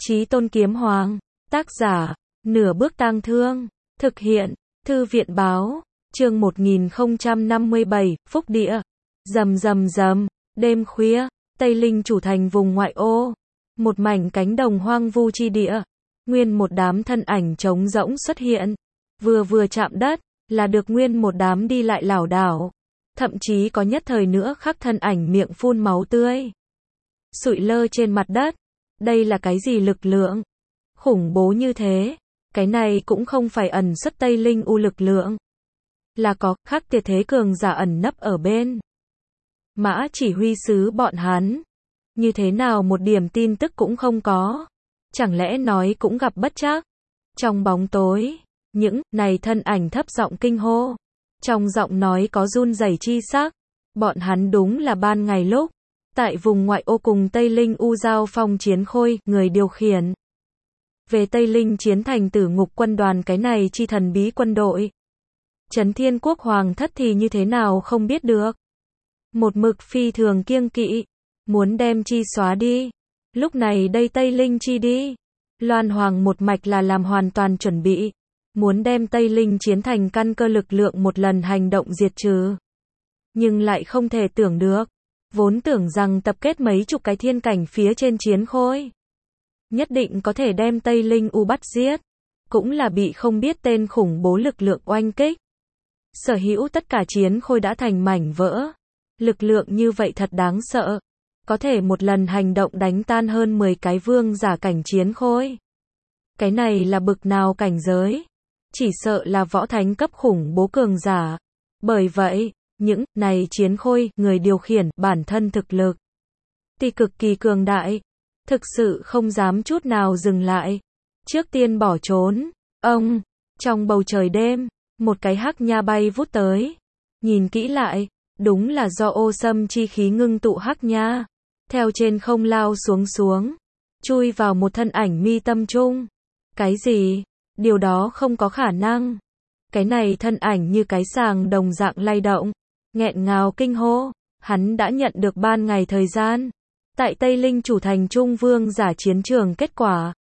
Chí Tôn Kiếm Hoàng. Tác giả, Nửa Bước Tang Thương. Thực hiện, Thư viện Báo. Chương 1057, Phúc Địa. Rầm rầm rầm, đêm khuya, Tây Linh chủ thành vùng ngoại ô. Một mảnh cánh đồng hoang vu chi địa. Nguyên một đám thân ảnh trống rỗng xuất hiện. Vừa chạm đất, là được nguyên một đám đi lại lảo đảo. Thậm chí có nhất thời nữa khắc thân ảnh miệng phun máu tươi. Sụi lơ trên mặt đất. Đây là cái gì lực lượng? Khủng bố như thế. Cái này cũng không phải ẩn xuất Tây Linh U lực lượng. Là có khắc tuyệt thế cường giả ẩn nấp ở bên. Mã chỉ huy sứ bọn hắn. Như thế nào một điểm tin tức cũng không có. Chẳng lẽ nói cũng gặp bất trắc. Trong bóng tối, những này thân ảnh thấp giọng kinh hô. Trong giọng nói có run rẩy chi sắc. Bọn hắn đúng là ban ngày lúc. Tại vùng ngoại ô cùng Tây Linh U giao phong chiến khôi, người điều khiển. Về Tây Linh chiến thành Tử Ngục quân đoàn cái này chi thần bí quân đội. Trấn Thiên Quốc Hoàng thất thì như thế nào không biết được. Một mực phi thường kiêng kỵ. Muốn đem chi xóa đi. Lúc này đây Tây Linh chi đi. Loan Hoàng một mạch là làm hoàn toàn chuẩn bị. Muốn đem Tây Linh chiến thành căn cơ lực lượng một lần hành động diệt trừ. Nhưng lại không thể tưởng được. Vốn tưởng rằng tập kết mấy chục cái thiên cảnh phía trên chiến khôi. Nhất định có thể đem Tây Linh U bắt giết. Cũng là bị không biết tên khủng bố lực lượng oanh kích. Sở hữu tất cả chiến khôi đã thành mảnh vỡ. Lực lượng như vậy thật đáng sợ. Có thể một lần hành động đánh tan hơn 10 cái vương giả cảnh chiến khôi. Cái này là bực nào cảnh giới. Chỉ sợ là võ thánh cấp khủng bố cường giả. Bởi vậy, những này chiến khôi, người điều khiển, bản thân thực lực thì cực kỳ cường đại. Thực sự không dám chút nào dừng lại. Trước tiên bỏ trốn. Trong bầu trời đêm, một cái hắc nha bay vút tới. Nhìn kỹ lại, đúng là do ô sâm chi khí ngưng tụ hắc nha. Theo trên không lao xuống. Chui vào một thân ảnh mi tâm trung. Cái gì? Điều đó không có khả năng. Cái này thân ảnh như cái sàng đồng dạng lay động. Nghẹn ngào kinh hô. Hắn đã nhận được ban ngày thời gian. Tại Tây Linh chủ thành trung vương giả chiến trường kết quả.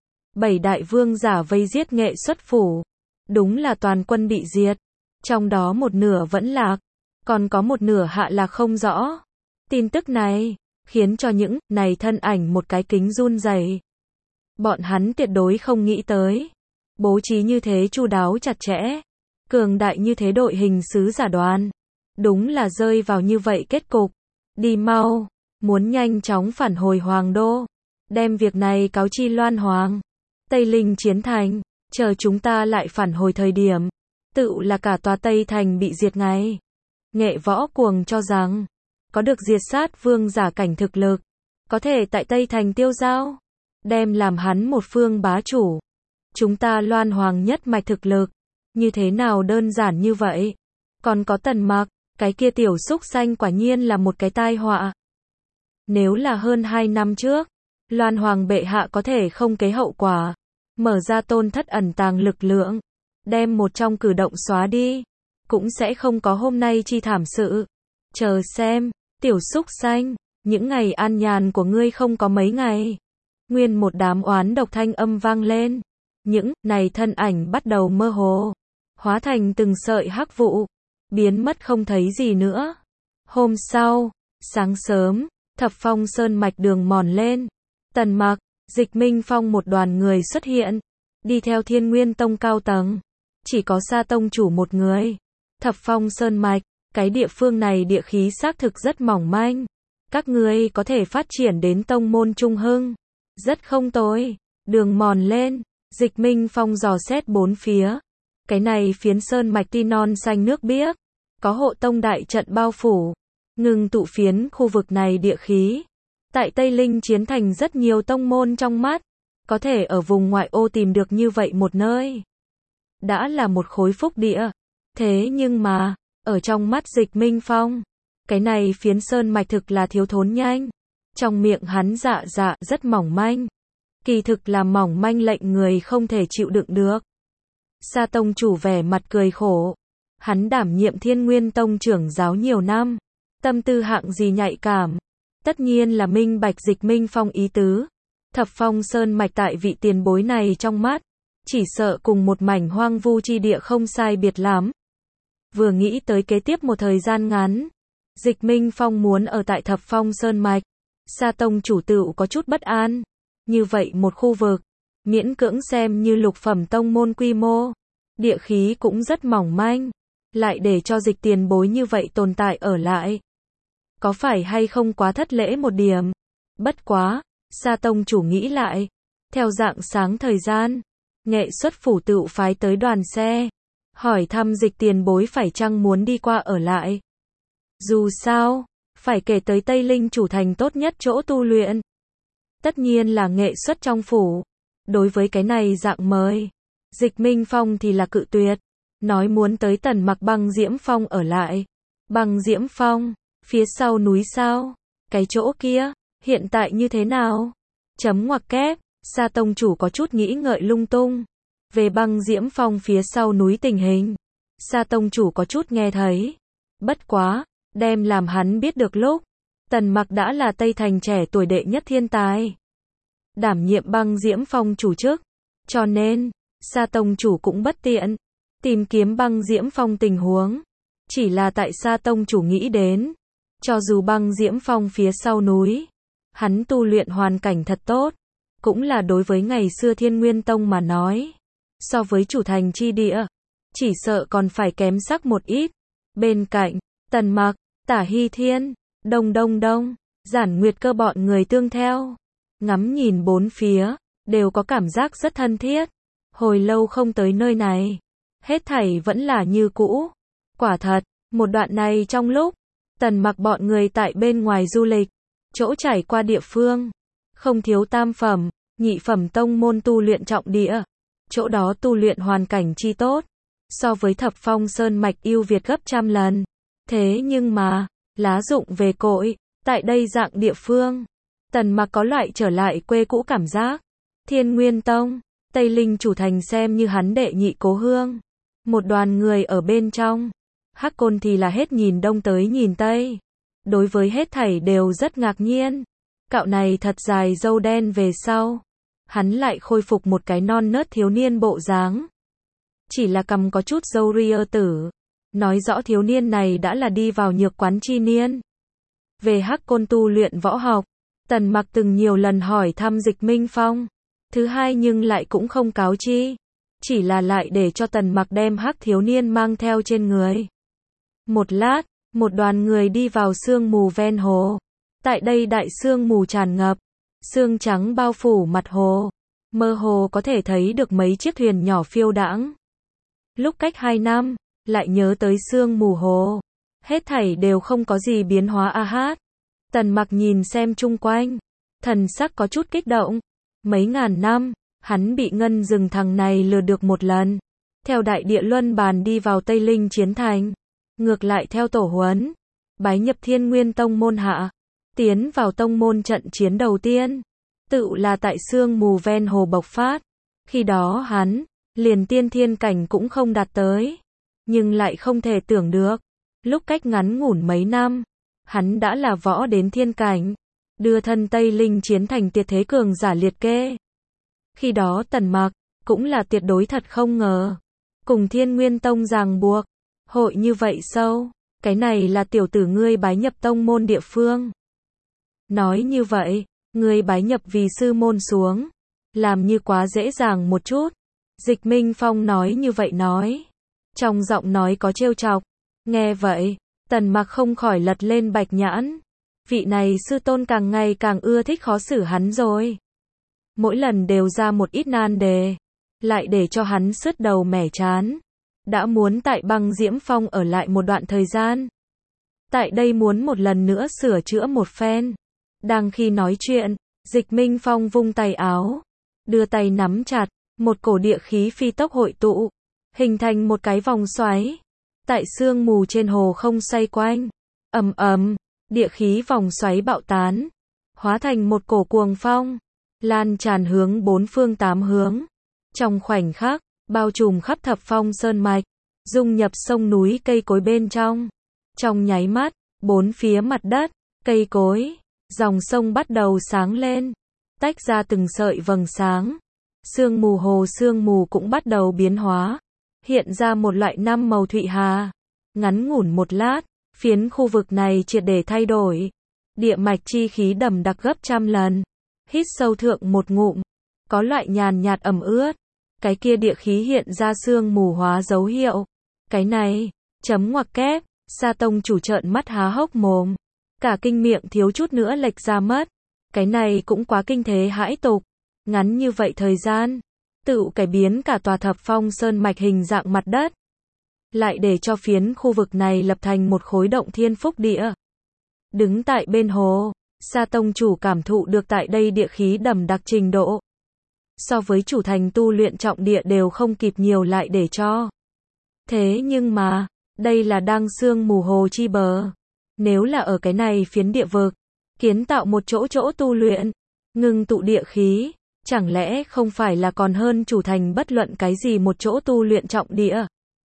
7 đại vương giả vây giết nghệ xuất phủ. Đúng là toàn quân bị diệt. Trong đó một nửa vẫn lạc. Còn có một nửa hạ lạc không rõ. Tin tức này khiến cho những này thân ảnh một cái kính run rẩy. Bọn hắn tuyệt đối không nghĩ tới. Bố trí như thế chu đáo chặt chẽ. Cường đại như thế đội hình sứ giả đoàn. Đúng là rơi vào như vậy kết cục. Đi mau. Muốn nhanh chóng phản hồi Hoàng Đô. Đem việc này cáo chi Loan Hoàng. Tây Linh chiến thành. Chờ chúng ta lại phản hồi thời điểm. Tự là cả tòa Tây Thành bị diệt ngay. Nghệ võ cuồng cho rằng. Có được diệt sát vương giả cảnh thực lực. Có thể tại Tây Thành tiêu giao. Đem làm hắn một phương bá chủ. Chúng ta Loan Hoàng nhất mạch thực lực. Như thế nào đơn giản như vậy. Còn có Tần Mặc. Cái kia tiểu xúc xanh quả nhiên là một cái tai họa. Nếu là hơn 2 năm trước, Loan Hoàng bệ hạ có thể không kế hậu quả, mở ra tôn thất ẩn tàng lực lượng, đem một trong cử động xóa đi, cũng sẽ không có hôm nay chi thảm sự. Chờ xem, tiểu xúc xanh, những ngày an nhàn của ngươi không có mấy ngày. Nguyên một đám oán độc thanh âm vang lên. Những này thân ảnh bắt đầu mơ hồ, hóa thành từng sợi hắc vụ, biến mất không thấy gì nữa. Hôm sau, sáng sớm, Thập Phong Sơn mạch đường mòn lên. Tần Mặc, Dịch Minh Phong một đoàn người xuất hiện. Đi theo Thiên Nguyên Tông cao tầng. Chỉ có Sa Tông chủ một người. Thập Phong Sơn mạch, cái địa phương này địa khí xác thực rất mỏng manh. Các ngươi có thể phát triển đến tông môn trung hưng. Rất không tồi. Đường mòn lên, Dịch Minh Phong dò xét bốn phía. Cái này phiến sơn mạch ti non xanh nước biếc. Có hộ tông đại trận bao phủ. Ngừng tụ phiến khu vực này địa khí. Tại Tây Linh chiến thành rất nhiều tông môn trong mắt. Có thể ở vùng ngoại ô tìm được như vậy một nơi. Đã là một khối phúc địa. Thế nhưng mà, ở trong mắt Dịch Minh Phong, cái này phiến sơn mạch thực là thiếu thốn nhanh. Trong miệng hắn dạ rất mỏng manh. Kỳ thực là mỏng manh lệnh người không thể chịu đựng được. Sa Tông chủ vẻ mặt cười khổ. Hắn đảm nhiệm Thiên Nguyên Tông trưởng giáo nhiều năm. Tâm tư hạng gì nhạy cảm. Tất nhiên là minh bạch Dịch Minh Phong ý tứ. Thập Phong Sơn mạch tại vị tiền bối này trong mắt, chỉ sợ cùng một mảnh hoang vu chi địa không sai biệt lắm. Vừa nghĩ tới kế tiếp một thời gian ngắn, Dịch Minh Phong muốn ở tại Thập Phong Sơn mạch, Sa tông chủ tựu có chút bất an. Như vậy một khu vực, miễn cưỡng xem như lục phẩm tông môn quy mô, địa khí cũng rất mỏng manh, lại để cho Dịch tiền bối như vậy tồn tại ở lại. Có phải hay không quá thất lễ một điểm? Bất quá, Sa tông chủ nghĩ lại, theo dạng sáng thời gian, Nghệ Xuất phủ tựu phái tới đoàn xe, hỏi thăm Dịch tiền bối phải chăng muốn đi qua ở lại. Dù sao, phải kể tới Tây Linh chủ thành tốt nhất chỗ tu luyện. Tất nhiên là Nghệ Xuất trong phủ. Đối với cái này dạng mời, Dịch Minh Phong thì là cự tuyệt, nói muốn tới Tần Mặc Băng Diễm Phong ở lại. Băng Diễm Phong, phía sau núi sao? Cái chỗ kia, hiện tại như thế nào? Chấm ngoặc kép, Sa tông chủ có chút nghĩ ngợi lung tung. Về Băng Diễm Phong phía sau núi tình hình, Sa tông chủ có chút nghe thấy. Bất quá, đem làm hắn biết được lúc, Tần Mặc đã là Tây Thành trẻ tuổi đệ nhất thiên tài, đảm nhiệm Băng Diễm Phong chủ chức, cho nên, Sa tông chủ cũng bất tiện tìm kiếm Băng Diễm Phong tình huống. Chỉ là tại Sa tông chủ nghĩ đến, cho dù Băng Diễm Phong phía sau núi, hắn tu luyện hoàn cảnh thật tốt, cũng là đối với ngày xưa Thiên Nguyên Tông mà nói, so với chủ thành chi địa, chỉ sợ còn phải kém sắc một ít. Bên cạnh, Tần Mặc, Tả Hy Thiên, Đông, Giản Nguyệt Cơ bọn người tương theo, ngắm nhìn bốn phía, đều có cảm giác rất thân thiết. Hồi lâu không tới nơi này, hết thảy vẫn là như cũ. Quả thật, một đoạn này trong lúc Tần Mặc bọn người tại bên ngoài du lịch, chỗ trải qua địa phương, không thiếu tam phẩm, nhị phẩm tông môn tu luyện trọng địa. Chỗ đó tu luyện hoàn cảnh chi tốt, so với Thập Phong Sơn mạch ưu việt gấp trăm lần. Thế nhưng mà, lá rụng về cội, tại đây dạng địa phương, Tần Mặc có loại trở lại quê cũ cảm giác. Thiên Nguyên Tông, Tây Linh chủ thành xem như hắn đệ nhị cố hương. Một đoàn người ở bên trong, Hắc Côn thì là hết nhìn đông tới nhìn tây. Đối với hết thảy đều rất ngạc nhiên. Cạo này thật dài râu đen về sau, hắn lại khôi phục một cái non nớt thiếu niên bộ dáng. Chỉ là cằm có chút râu ria tử, nói rõ thiếu niên này đã là đi vào nhược quán chi niên. Về Hắc Côn tu luyện võ học, Tần Mặc từng nhiều lần hỏi thăm Dịch Minh Phong. Thứ hai nhưng lại cũng không cáo chi, chỉ là lại để cho Tần Mặc đem Hắc thiếu niên mang theo trên người. Một lát, một đoàn người đi vào sương mù ven hồ. Tại đây đại sương mù tràn ngập, sương trắng bao phủ mặt hồ, mơ hồ có thể thấy được mấy chiếc thuyền nhỏ phiêu đãng. Lúc cách 2 năm, lại nhớ tới sương mù hồ, hết thảy đều không có gì biến hóa a hát. Tần Mặc nhìn xem chung quanh, thần sắc có chút kích động. Mấy ngàn năm, hắn bị Ngân Rừng thằng này lừa được một lần, theo đại địa luân bàn đi vào Tây Linh chiến thành, ngược lại theo tổ huấn, bái nhập Thiên Nguyên Tông môn hạ, tiến vào tông môn trận chiến đầu tiên, tự là tại sương mù ven hồ bộc phát. Khi đó hắn, liền tiên thiên cảnh cũng không đạt tới, nhưng lại không thể tưởng được, lúc cách ngắn ngủn mấy năm, hắn đã là võ đến thiên cảnh, đưa thân Tây Linh chiến thành tuyệt thế cường giả liệt kê. Khi đó Tần Mặc, cũng là tuyệt đối thật không ngờ, cùng Thiên Nguyên Tông ràng buộc, hội như vậy sâu, cái này là tiểu tử ngươi bái nhập tông môn địa phương. Nói như vậy, ngươi bái nhập vì sư môn xuống, làm như quá dễ dàng một chút. Dịch Minh Phong nói như vậy nói, trong giọng nói có trêu chọc. Nghe vậy, Tần Mặc không khỏi lật lên bạch nhãn. Vị này sư tôn càng ngày càng ưa thích khó xử hắn rồi. Mỗi lần đều ra một ít nan đề, lại để cho hắn sứt đầu mẻ chán. Đã muốn tại Băng Diễm Phong ở lại một đoạn thời gian. Tại đây muốn một lần nữa sửa chữa một phen. Đang khi nói chuyện, Dịch Minh Phong vung tay áo, đưa tay nắm chặt, một cổ địa khí phi tốc hội tụ, hình thành một cái vòng xoáy. Tại sương mù trên hồ không xoay quanh, ầm ầm, địa khí vòng xoáy bạo tán, hóa thành một cổ cuồng phong, lan tràn hướng bốn phương tám hướng. Trong khoảnh khắc, bao trùm khắp Thập Phong Sơn mạch, dung nhập sông núi cây cối bên trong. Trong nháy mắt, bốn phía mặt đất, cây cối, dòng sông bắt đầu sáng lên. tách ra từng sợi vầng sáng. Sương mù hồ sương mù cũng bắt đầu biến hóa, hiện ra một loại năm màu thụy hà. Ngắn ngủn một lát, phiến khu vực này triệt để thay đổi. Địa mạch chi khí đậm đặc gấp trăm lần. Hít sâu thượng một ngụm, có loại nhàn nhạt ẩm ướt. Cái kia địa khí hiện ra sương mù hóa dấu hiệu. Cái này, chấm ngoặc kép, Sa tông chủ trợn mắt há hốc mồm. Cả kinh miệng thiếu chút nữa lệch ra mất. Cái này cũng quá kinh thế hãi tục. Ngắn như vậy thời gian, tự cải biến cả tòa Thập Phong Sơn mạch hình dạng mặt đất. Lại để cho phiến khu vực này lập thành một khối động thiên phúc địa. Đứng tại bên hồ, Sa tông chủ cảm thụ được tại đây địa khí đậm đặc trình độ. So với chủ thành tu luyện trọng địa đều không kịp nhiều lại để cho. Thế nhưng mà, đây là đang sương mù hồ chi bờ. Nếu là ở cái này phiến địa vực, kiến tạo một chỗ tu luyện, ngưng tụ địa khí, chẳng lẽ không phải là còn hơn chủ thành bất luận cái gì một chỗ tu luyện trọng địa.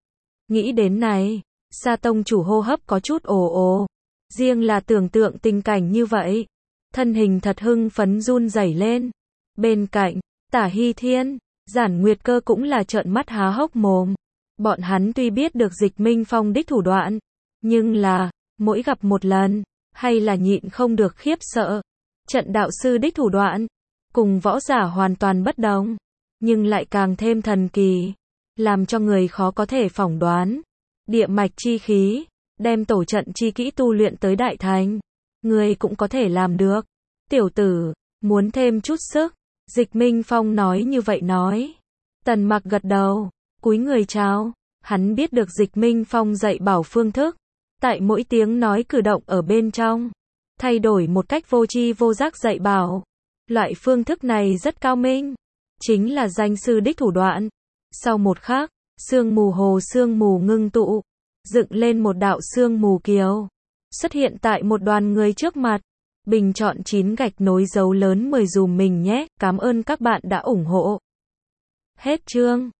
Nghĩ đến này, Sa tông chủ hô hấp có chút ồ ồ. Riêng là tưởng tượng tình cảnh như vậy, thân hình thật hưng phấn run rẩy lên. Bên cạnh, Tả Hy Thiên, Giản Nguyệt Cơ cũng là trợn mắt há hốc mồm. Bọn hắn tuy biết được Dịch Minh Phong đích thủ đoạn, nhưng là, mỗi gặp một lần, hay là nhịn không được khiếp sợ. Trận đạo sư đích thủ đoạn, cùng võ giả hoàn toàn bất đồng, nhưng lại càng thêm thần kỳ, làm cho người khó có thể phỏng đoán. Địa mạch chi khí, đem tổ trận chi kỹ tu luyện tới đại thành, người cũng có thể làm được. Tiểu tử, muốn thêm chút sức. Dịch Minh Phong nói như vậy nói. Tần Mặc gật đầu, cúi người chào. Hắn biết được Dịch Minh Phong dạy bảo phương thức, tại mỗi tiếng nói cử động ở bên trong, thay đổi một cách vô tri vô giác dạy bảo. Loại phương thức này rất cao minh, chính là danh sư đích thủ đoạn. Sau một khắc, sương mù hồ sương mù ngưng tụ, dựng lên một đạo sương mù kiều, xuất hiện tại một đoàn người trước mặt. Bình chọn 9 gạch nối dấu lớn 10 dùm mình nhé, cảm ơn các bạn đã ủng hộ. Hết chương.